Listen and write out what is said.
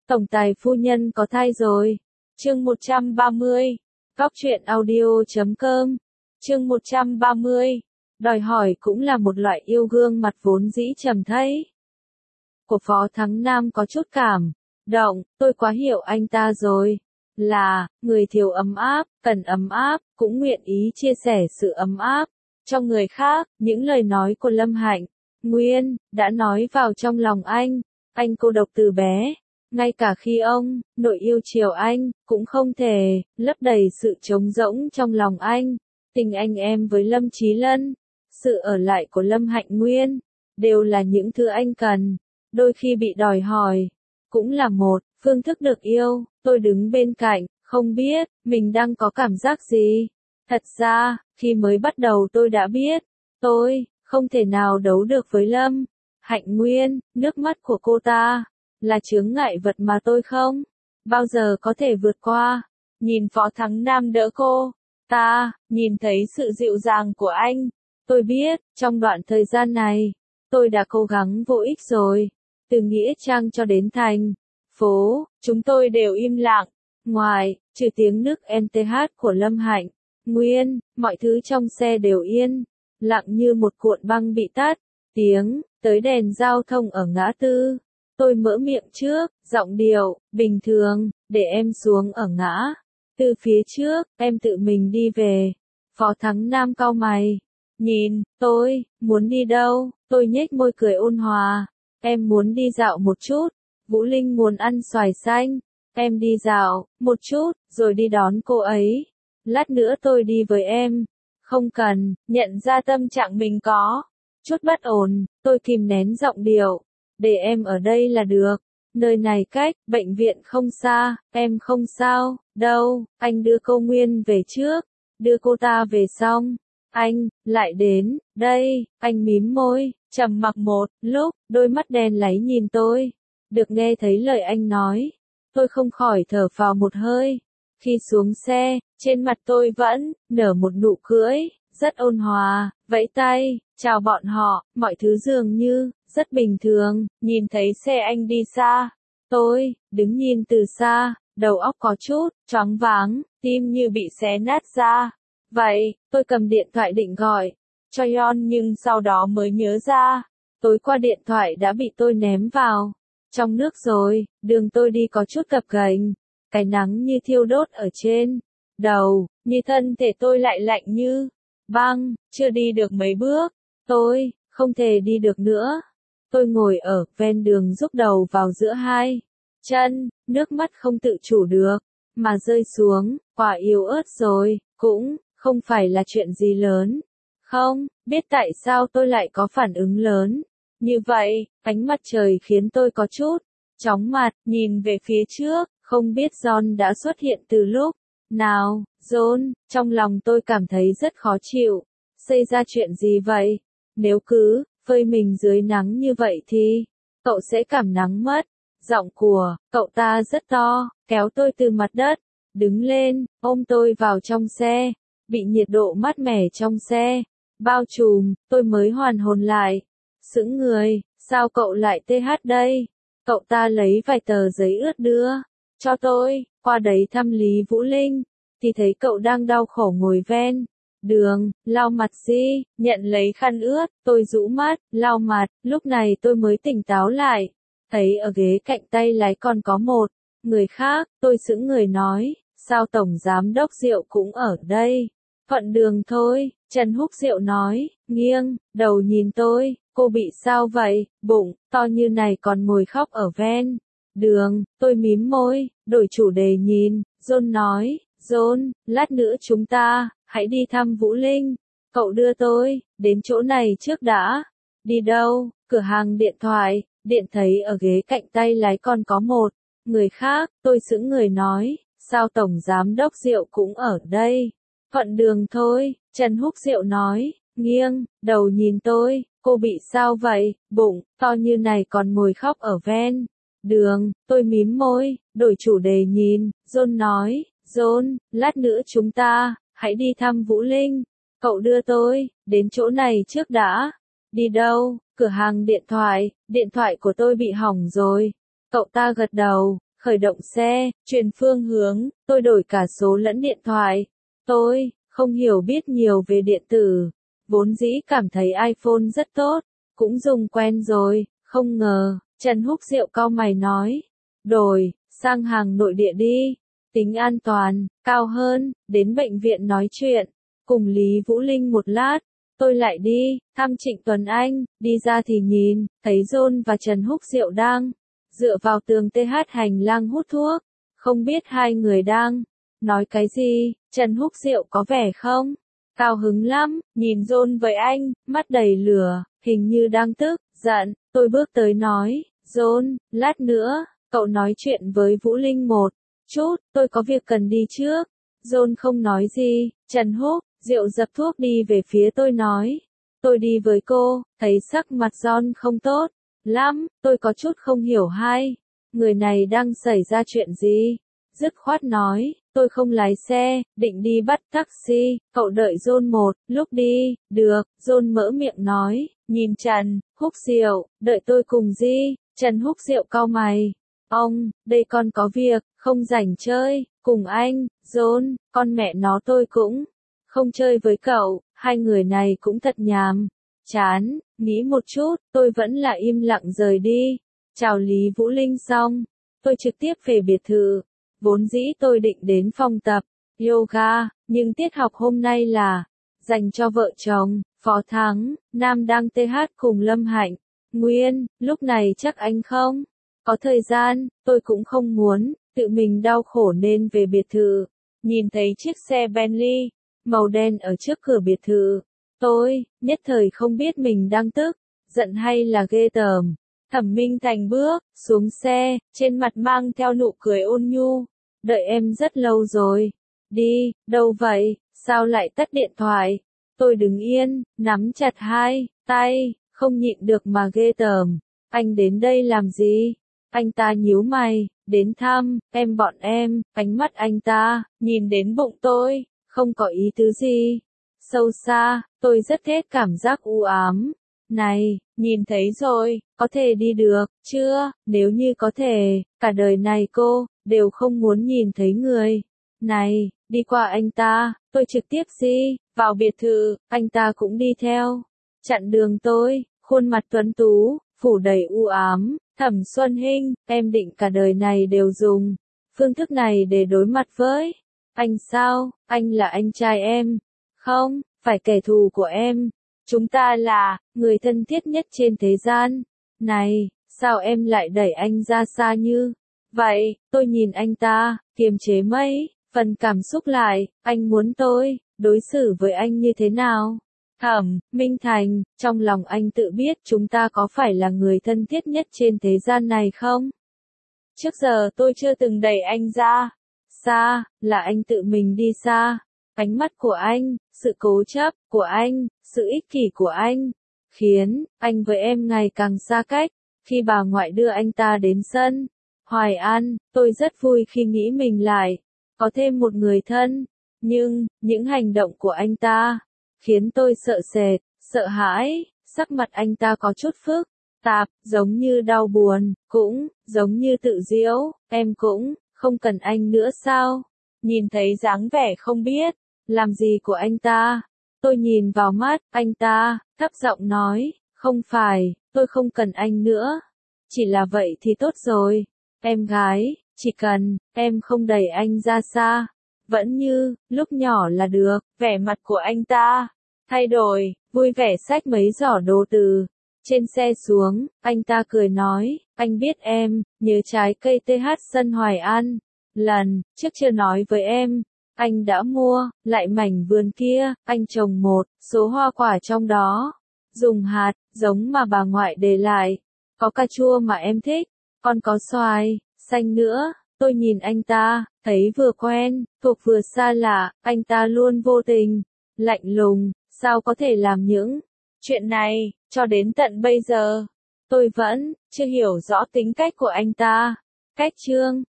Tổng tài phu nhân có thai rồi. Chương 130. Góc truyện audio.com. Chương 130. Đòi hỏi cũng là một loại yêu gương mặt vốn dĩ trầm thấy. Của Phó Thắng Nam có chút cảm động, tôi quá hiểu anh ta rồi. Là, người thiếu ấm áp, cần ấm áp, cũng nguyện ý chia sẻ sự ấm áp cho người khác. Những lời nói của Lâm Hạnh Nguyên đã nói vào trong lòng anh cô độc từ bé. Ngay cả khi ông, nội yêu chiều anh, cũng không thể lấp đầy sự trống rỗng trong lòng anh. Tình anh em với Lâm Chí Lân, sự ở lại của Lâm Hạnh Nguyên, đều là những thứ anh cần. Đôi khi bị đòi hỏi, cũng là một phương thức được yêu. Tôi đứng bên cạnh, không biết mình đang có cảm giác gì. Thật ra, khi mới bắt đầu tôi đã biết, tôi không thể nào đấu được với Lâm Hạnh Nguyên. Nước mắt của cô ta là chướng ngại vật mà tôi không bao giờ có thể vượt qua. Nhìn Phó Thắng Nam đỡ cô ta, nhìn thấy sự dịu dàng của anh, tôi biết, trong đoạn thời gian này, tôi đã cố gắng vô ích rồi. Từ Nghĩa Trang cho đến thành phố, chúng tôi đều im lặng. Ngoài trừ tiếng nước NTH của Lâm Hạnh Nguyên, mọi thứ trong xe đều yên lặng như một cuộn băng bị tắt. Tiếng tới đèn giao thông ở ngã tư. Tôi mở miệng trước, giọng điệu bình thường, để em xuống ở ngã từ phía trước, em tự mình đi về. Phó Thắng Nam cau mày, nhìn tôi, muốn đi đâu? Tôi nhếch môi cười ôn hòa, em muốn đi dạo một chút. Vũ Linh muốn ăn xoài xanh, em đi dạo một chút, rồi đi đón cô ấy. Lát nữa tôi đi với em. Không cần. Nhận ra tâm trạng mình có chút bất ổn, tôi kìm nén giọng điệu, để em ở đây là được. Nơi này cách bệnh viện không xa, em không sao đâu. Anh đưa cô Nguyên về trước, đưa cô ta về xong, anh lại đến đây. Anh mím môi, trầm mặc một lúc, đôi mắt đen láy nhìn tôi. Được nghe thấy lời anh nói, tôi không khỏi thở phào một hơi. Khi xuống xe, trên mặt tôi vẫn nở một nụ cười rất ôn hòa, vẫy tay chào bọn họ. Mọi thứ dường như rất bình thường. Nhìn thấy xe anh đi xa, tôi đứng nhìn từ xa, đầu óc có chút choáng váng, tim như bị xé nát ra. Vậy, tôi cầm điện thoại định gọi cho Yon, nhưng sau đó mới nhớ ra, tối qua điện thoại đã bị tôi ném vào trong nước rồi. Đường tôi đi có chút gập ghềnh, cái nắng như thiêu đốt ở trên đầu, như thân thể tôi lại lạnh như băng. Chưa đi được mấy bước, tôi không thể đi được nữa. Tôi ngồi ở ven đường rúc đầu vào giữa hai chân, nước mắt không tự chủ được mà rơi xuống. Quả yếu ớt rồi, cũng không phải là chuyện gì lớn. Không biết tại sao tôi lại có phản ứng lớn như vậy. Ánh mặt trời khiến tôi có chút chóng mặt, nhìn về phía trước, không biết John đã xuất hiện từ lúc nào. John, trong lòng tôi cảm thấy rất khó chịu. Xảy ra chuyện gì vậy? Nếu cứ phơi mình dưới nắng như vậy thì cậu sẽ cảm nắng mất. Giọng của cậu ta rất to, kéo tôi từ mặt đất đứng lên, ôm tôi vào trong xe. Bị nhiệt độ mát mẻ trong xe bao trùm, tôi mới hoàn hồn lại. Sững người, sao cậu lại TH đây? Cậu ta lấy vài tờ giấy ướt đưa cho tôi. Qua đấy thăm Lý Vũ Linh, thì thấy cậu đang đau khổ ngồi ven đường, lau mặt gì. Nhận lấy khăn ướt, tôi rũ mắt, lau mặt. Lúc này tôi mới tỉnh táo lại, thấy ở ghế cạnh tay lái còn có một người khác. Tôi sững người nói, sao Tổng Giám Đốc Diệu cũng ở đây? Thuận đường thôi, Trần Húc Diệu nói, nghiêng đầu nhìn tôi. Cô bị sao vậy? Bụng to như này còn ngồi khóc ở ven đường. Tôi mím môi, đổi chủ đề nhìn John nói, John, lát nữa chúng ta hãy đi thăm Vũ Linh. Cậu đưa tôi đến chỗ này trước đã. Đi đâu? Cửa hàng điện thoại. Điện thấy ở ghế cạnh tay lái còn có một người khác. Tôi sững người nói, sao Tổng Giám Đốc Diệu cũng ở đây? Thuận đường thôi, Trần Húc Diệu nói, nghiêng đầu nhìn tôi. Cô bị sao vậy? Bụng to như này còn ngồi khóc ở ven đường. Tôi mím môi, đổi chủ đề nhìn John nói, John, lát nữa chúng ta hãy đi thăm Vũ Linh. Cậu đưa tôi đến chỗ này trước đã. Đi đâu? Cửa hàng điện thoại. Điện thoại của tôi bị hỏng rồi. Cậu ta gật đầu, khởi động xe, chuyển phương hướng, tôi đổi cả số lẫn điện thoại. Tôi không hiểu biết nhiều về điện tử, vốn dĩ cảm thấy iPhone rất tốt, cũng dùng quen rồi, không ngờ, Trần Húc Diệu cau mày nói, đổi sang hàng nội địa đi, tính an toàn cao hơn, đến bệnh viện nói chuyện, cùng Lý Vũ Linh một lát, tôi lại đi thăm Trịnh Tuấn Anh, đi ra thì nhìn, thấy John và Trần Húc Diệu đang dựa vào tường TH hành lang hút thuốc, không biết hai người đang nói cái gì. Trần Húc Diệu có vẻ không cao hứng lắm, nhìn John với anh, mắt đầy lửa, hình như đang tức giận. Tôi bước tới nói, John, lát nữa, cậu nói chuyện với Vũ Linh một chút, tôi có việc cần đi trước. John không nói gì. Trần Húc Diệu dập thuốc đi về phía tôi nói, tôi đi với cô. Thấy sắc mặt John không tốt lắm, tôi có chút không hiểu hai người này đang xảy ra chuyện gì. Dứt khoát nói, tôi không lái xe, định đi bắt taxi, cậu đợi John một lúc đi. Được, John mở miệng nói, nhìn Trần Húc Diệu, đợi tôi cùng đi. Trần Húc Diệu cau mày, ông, đây con có việc, không rảnh chơi cùng anh. John, con mẹ nó tôi cũng không chơi với cậu, hai người này cũng thật nhàm chán. Nghĩ một chút, tôi vẫn là im lặng rời đi. Chào Lý Vũ Linh xong, tôi trực tiếp về biệt thự. Vốn dĩ tôi định đến phòng tập yoga, nhưng tiết học hôm nay là dành cho vợ chồng. Phó Thắng Nam đang TH cùng Lâm Hạnh Nguyên, lúc này chắc anh không có thời gian. Tôi cũng không muốn tự mình đau khổ nên về biệt thự. Nhìn thấy chiếc xe Bentley màu đen ở trước cửa biệt thự, tôi nhất thời không biết mình đang tức giận hay là ghê tởm. Thẩm Minh Thành bước xuống xe, trên mặt mang theo nụ cười ôn nhu. Đợi em rất lâu rồi. Đi, đâu vậy, sao lại tắt điện thoại? Tôi đứng yên, nắm chặt hai tay, không nhịn được mà ghê tởm. Anh đến đây làm gì? Anh ta nhíu mày, đến thăm em bọn em. Ánh mắt anh ta nhìn đến bụng tôi, không có ý tứ gì sâu xa. Tôi rất ghét cảm giác u ám này. Nhìn thấy rồi, có thể đi được chưa? Nếu như có thể, cả đời này cô đều không muốn nhìn thấy người này. Đi qua anh ta, tôi trực tiếp đi vào biệt thự, anh ta cũng đi theo. Chặn đường tôi, khuôn mặt tuấn tú, phủ đầy u ám. Thẩm Xuân Hinh, em định cả đời này đều dùng phương thức này để đối mặt với anh sao? Anh là anh trai em, không phải kẻ thù của em. Chúng ta là người thân thiết nhất trên thế gian này. Sao em lại đẩy anh ra xa như vậy? Tôi nhìn anh ta, kiềm chế mấy phần cảm xúc lại. Anh muốn tôi đối xử với anh như thế nào? Thẩm Minh Thành, trong lòng anh tự biết chúng ta có phải là người thân thiết nhất trên thế gian này không? Trước giờ tôi chưa từng đẩy anh ra xa, là anh tự mình đi xa. Ánh mắt của anh, sự cố chấp của anh, sự ích kỷ của anh, khiến anh với em ngày càng xa cách. Khi bà ngoại đưa anh ta đến sân Hoài An, tôi rất vui khi nghĩ mình lại có thêm một người thân. Nhưng, những hành động của anh ta khiến tôi sợ sệt, sợ hãi. Sắc mặt anh ta có chút phức tạp, giống như đau buồn, cũng giống như tự giễu. Em cũng không cần anh nữa sao? Nhìn thấy dáng vẻ không biết làm gì của anh ta, tôi nhìn vào mắt anh ta, thấp giọng nói, không phải, tôi không cần anh nữa. Chỉ là vậy thì tốt rồi. Em gái, chỉ cần em không đẩy anh ra xa, vẫn như lúc nhỏ là được. Vẻ mặt của anh ta thay đổi, vui vẻ xách mấy giỏ đồ từ trên xe xuống. Anh ta cười nói, anh biết em nhớ trái cây TH sân Hoài An. Lần trước chưa nói với em, anh đã mua lại mảnh vườn kia. Anh trồng một số hoa quả trong đó, dùng hạt giống mà bà ngoại để lại. Có cà chua mà em thích, còn có xoài xanh nữa. Tôi nhìn anh ta, thấy vừa quen thuộc vừa xa lạ. Anh ta luôn vô tình lạnh lùng, sao có thể làm những chuyện này? Cho đến tận bây giờ, tôi vẫn chưa hiểu rõ tính cách của anh ta. Cách chương